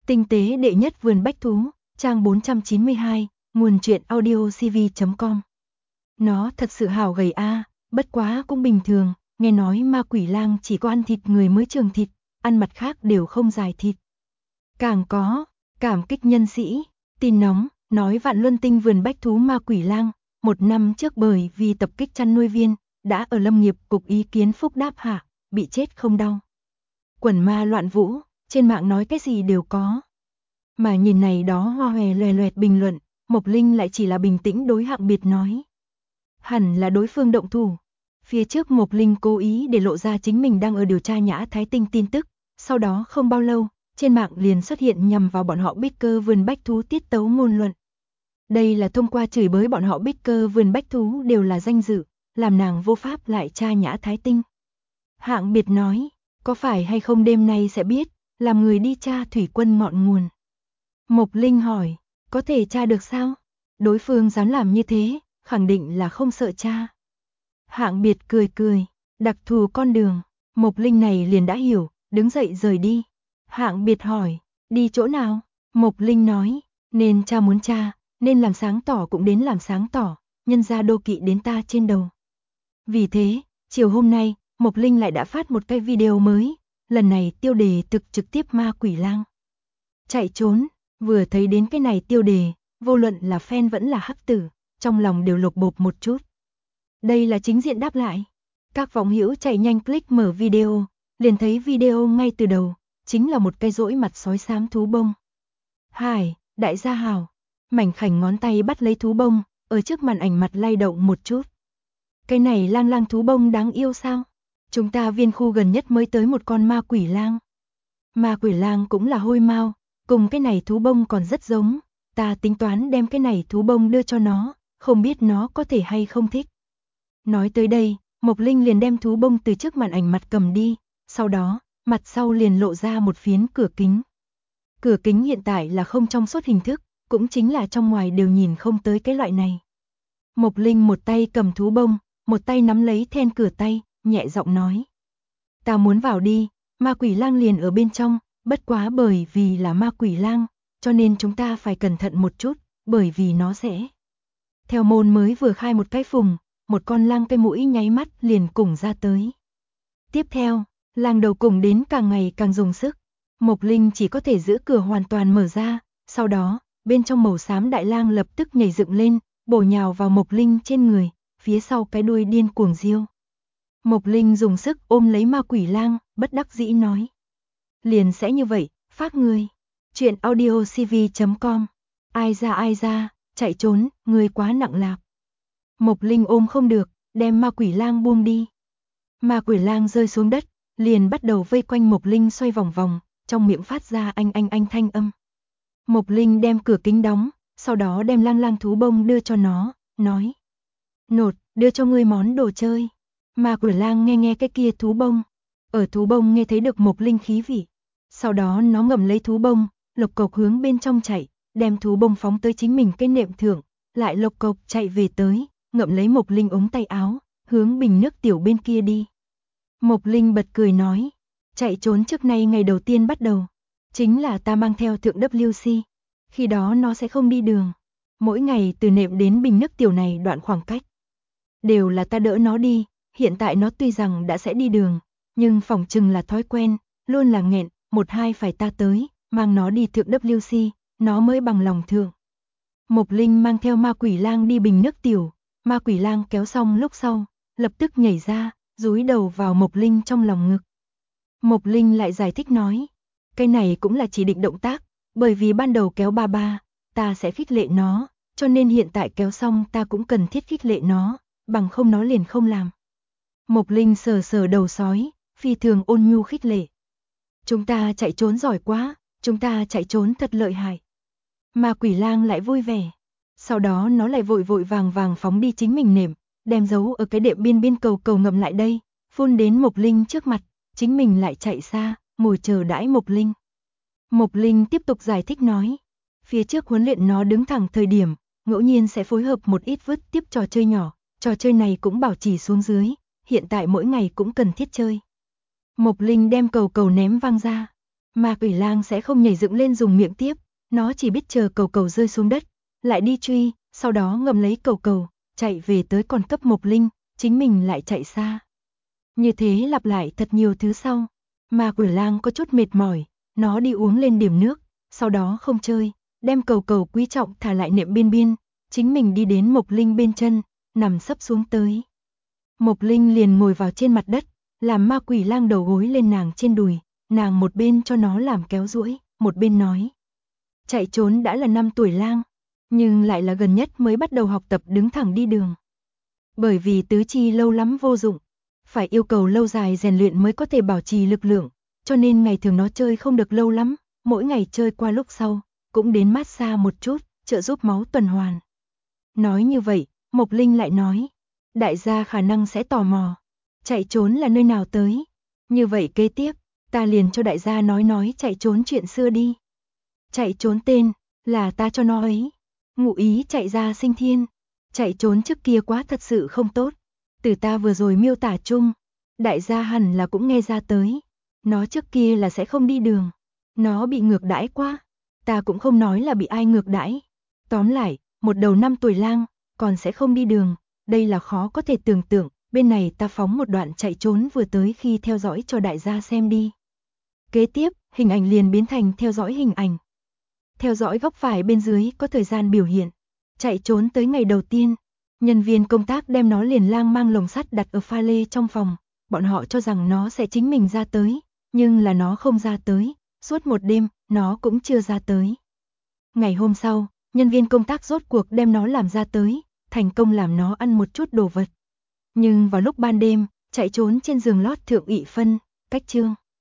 Tinh tế đệ nhất vườn bách thú, trang 492, nguồn truyện audiocv.com. Nó thật sự hảo gầy a, bất quá cũng bình thường, nghe nói ma quỷ lang chỉ có ăn thịt người mới trường thịt, ăn mặt khác đều không dài thịt. Càng có, cảm kích nhân sĩ, tin nóng, nói Vạn Luân Tinh vườn bách thú ma quỷ lang, 1 năm trước bởi vì tập kích chăn nuôi viên, đã ở Lâm nghiệp cục ý kiến phúc đáp hạ, bị chết không đau. Quần ma loạn vũ, trên mạng nói cái gì đều có. Mà nhìn này đó hoa hòe loè loẹt bình luận, Mộc Linh lại chỉ là bình tĩnh đối Hạng Biệt nói. Hẳn là đối phương động thủ. Phía trước Mộc Linh cố ý để lộ ra chính mình đang ở điều tra Nhã Thái Tinh tin tức, sau đó không bao lâu, trên mạng liền xuất hiện nhằm vào bọn họ Bicker vườn bách thú tiết tấu ngôn luận. Đây là thông qua chửi bới bọn họ Bicker vườn bách thú đều là danh dự, làm nàng vô pháp lại tra Nhã Thái Tinh. Hạng Biệt nói, có phải hay không đêm nay sẽ biết, làm người đi tra thủy quân ngọn nguồn. Mộc Linh hỏi, có thể tra được sao? Đối phương dám làm như thế, khẳng định là không sợ tra. Hạng Biệt cười cười, đặc thù con đường, Mộc Linh này liền đã hiểu, đứng dậy rời đi. Hạng Biệt hỏi, đi chỗ nào? Mộc Linh nói, nên cha muốn tra, nên làm sáng tỏ cũng đến làm sáng tỏ, nhân ra đô kỵ đến ta trên đầu. Vì thế, chiều hôm nay, Mộc Linh lại đã phát một cái video mới, lần này tiêu đề trực tiếp ma quỷ lang. Chạy trốn, vừa thấy đến cái này tiêu đề, vô luận là fan vẫn là hắc tử, trong lòng đều lột bột một chút. Đây là chính diện đáp lại. Các vọng hữu chạy nhanh click mở video, liền thấy video ngay từ đầu, chính là một cái rỗi mặt sói xám thú bông. Hải, đại gia hào, mảnh khảnh ngón tay bắt lấy thú bông, ở trước màn ảnh mặt lay động một chút. Cái này lang lang thú bông đáng yêu sao? Chúng ta viên khu gần nhất mới tới một con ma quỷ lang. Ma quỷ lang cũng là hôi mau, cùng cái này thú bông còn rất giống, ta tính toán đem cái này thú bông đưa cho nó, không biết nó có thể hay không thích. Nói tới đây, Mộc Linh liền đem thú bông từ trước màn ảnh mặt cầm đi, sau đó, mặt sau liền lộ ra một phiến cửa kính. Cửa kính hiện tại là không trong suốt hình thức, cũng chính là trong ngoài đều nhìn không tới cái loại này. Mộc Linh một tay cầm thú bông, một tay nắm lấy then cửa tay, nhẹ giọng nói. Ta muốn vào đi, ma quỷ lang liền ở bên trong, bất quá bởi vì là ma quỷ lang, cho nên chúng ta phải cẩn thận một chút, bởi vì nó sẽ. Theo môn mới vừa khai một cái phùng, một con lang cái mũi nháy mắt liền cùng ra tới. Tiếp theo, lang đầu cùng đến càng ngày càng dùng sức, Mộc Linh chỉ có thể giữ cửa hoàn toàn mở ra, sau đó, bên trong màu xám đại lang lập tức nhảy dựng lên, bổ nhào vào Mộc Linh trên người, phía sau cái đuôi điên cuồng riêu. Mộc Linh dùng sức ôm lấy ma quỷ lang, bất đắc dĩ nói. Liền sẽ như vậy, phát người. Chuyện audiocv.com. Ai ra, chạy trốn, người quá nặng lạc. Mộc Linh ôm không được, đem ma quỷ lang buông đi. Ma quỷ lang rơi xuống đất, liền bắt đầu vây quanh Mộc Linh xoay vòng vòng, trong miệng phát ra anh thanh âm. Mộc Linh đem cửa kính đóng, sau đó đem lang lang thú bông đưa cho nó, nói. Nột, đưa cho ngươi món đồ chơi. Ma quỷ lang nghe cái kia thú bông. Ở thú bông nghe thấy được Mộc Linh khí vị. Sau đó nó ngậm lấy thú bông, lộc cộc hướng bên trong chạy, đem thú bông phóng tới chính mình cái nệm thượng, lại lộc cộc chạy về tới, ngậm lấy Mộc Linh ống tay áo, hướng bình nước tiểu bên kia đi. Mộc Linh bật cười nói, chạy trốn trước nay ngày đầu tiên bắt đầu, chính là ta mang theo thượng WC, khi đó nó sẽ không đi đường. Mỗi ngày từ nệm đến bình nước tiểu này đoạn khoảng cách, đều là ta đỡ nó đi, hiện tại nó tuy rằng đã sẽ đi đường, nhưng phỏng chừng là thói quen, luôn là nghẹn, 1-2 phải ta tới, mang nó đi thượng WC, nó mới bằng lòng thượng. Mộc Linh mang theo ma quỷ lang đi bình nước tiểu, ma quỷ lang kéo xong lúc sau, lập tức nhảy ra, dúi đầu vào Mộc Linh trong lòng ngực. Mộc Linh lại giải thích nói, cái này cũng là chỉ định động tác, bởi vì ban đầu kéo ba, ta sẽ khích lệ nó, cho nên hiện tại kéo xong ta cũng cần thiết khích lệ nó, bằng không nó liền không làm. Mộc Linh sờ đầu sói, phi thường ôn nhu khích lệ. Chúng ta chạy trốn giỏi quá, chúng ta chạy trốn thật lợi hại. Ma quỷ lang lại vui vẻ. Sau đó nó lại vội vàng phóng đi chính mình nệm, đem giấu ở cái đệm biên cầu ngậm lại đây, phun đến Mộc Linh trước mặt, chính mình lại chạy xa, ngồi chờ đãi Mộc Linh. Mộc Linh tiếp tục giải thích nói, phía trước huấn luyện nó đứng thẳng thời điểm, ngẫu nhiên sẽ phối hợp một ít vứt tiếp trò chơi nhỏ, trò chơi này cũng bảo trì xuống dưới, hiện tại mỗi ngày cũng cần thiết chơi. Mộc Linh đem cầu ném văng ra. Ma quỷ lang sẽ không nhảy dựng lên dùng miệng tiếp, nó chỉ biết chờ cầu cầu rơi xuống đất, lại đi truy, sau đó ngậm lấy cầu cầu, chạy về tới còn cấp Mộc Linh, chính mình lại chạy xa. Như thế lặp lại thật nhiều thứ sau, ma quỷ lang có chút mệt mỏi, nó đi uống lên điểm nước, sau đó không chơi, đem cầu cầu quý trọng thả lại nệm biên biên, chính mình đi đến Mộc Linh bên chân, nằm sấp xuống tới. Mộc Linh liền ngồi vào trên mặt đất, làm ma quỷ lang đầu gối lên nàng trên đùi, nàng một bên cho nó làm kéo duỗi, một bên nói. Chạy trốn đã là 5 tuổi lang, nhưng lại là gần nhất mới bắt đầu học tập đứng thẳng đi đường. Bởi vì tứ chi lâu lắm vô dụng, phải yêu cầu lâu dài rèn luyện mới có thể bảo trì lực lượng, cho nên ngày thường nó chơi không được lâu lắm, mỗi ngày chơi qua lúc sau, cũng đến massage một chút, trợ giúp máu tuần hoàn. Nói như vậy, Mộc Linh lại nói, đại gia khả năng sẽ tò mò, chạy trốn là nơi nào tới. Như vậy kế tiếp, ta liền cho đại gia nói chạy trốn chuyện xưa đi. Chạy trốn tên, là ta cho nó ấy. Ngụ ý chạy ra sinh thiên. Chạy trốn trước kia quá thật sự không tốt. Từ ta vừa rồi miêu tả chung, đại gia hẳn là cũng nghe ra tới. Nó trước kia là sẽ không đi đường. Nó bị ngược đãi quá. Ta cũng không nói là bị ai ngược đãi. Tóm lại, một đầu 5 tuổi lang, còn sẽ không đi đường. Đây là khó có thể tưởng tượng. Bên này ta phóng một đoạn chạy trốn vừa tới khi theo dõi cho đại gia xem đi. Kế tiếp, hình ảnh liền biến thành theo dõi hình ảnh. Theo dõi góc phải bên dưới có thời gian biểu hiện. Chạy trốn tới ngày đầu tiên, nhân viên công tác đem nó liền lang mang lồng sắt đặt ở pha lê trong phòng. Bọn họ cho rằng nó sẽ chính mình ra tới, nhưng là nó không ra tới. Suốt một đêm, nó cũng chưa ra tới. Ngày hôm sau, nhân viên công tác rốt cuộc đem nó làm ra tới, thành công làm nó ăn một chút đồ vật. Nhưng vào lúc ban đêm, chạy trốn trên giường lót thượng ị phân, cách chương.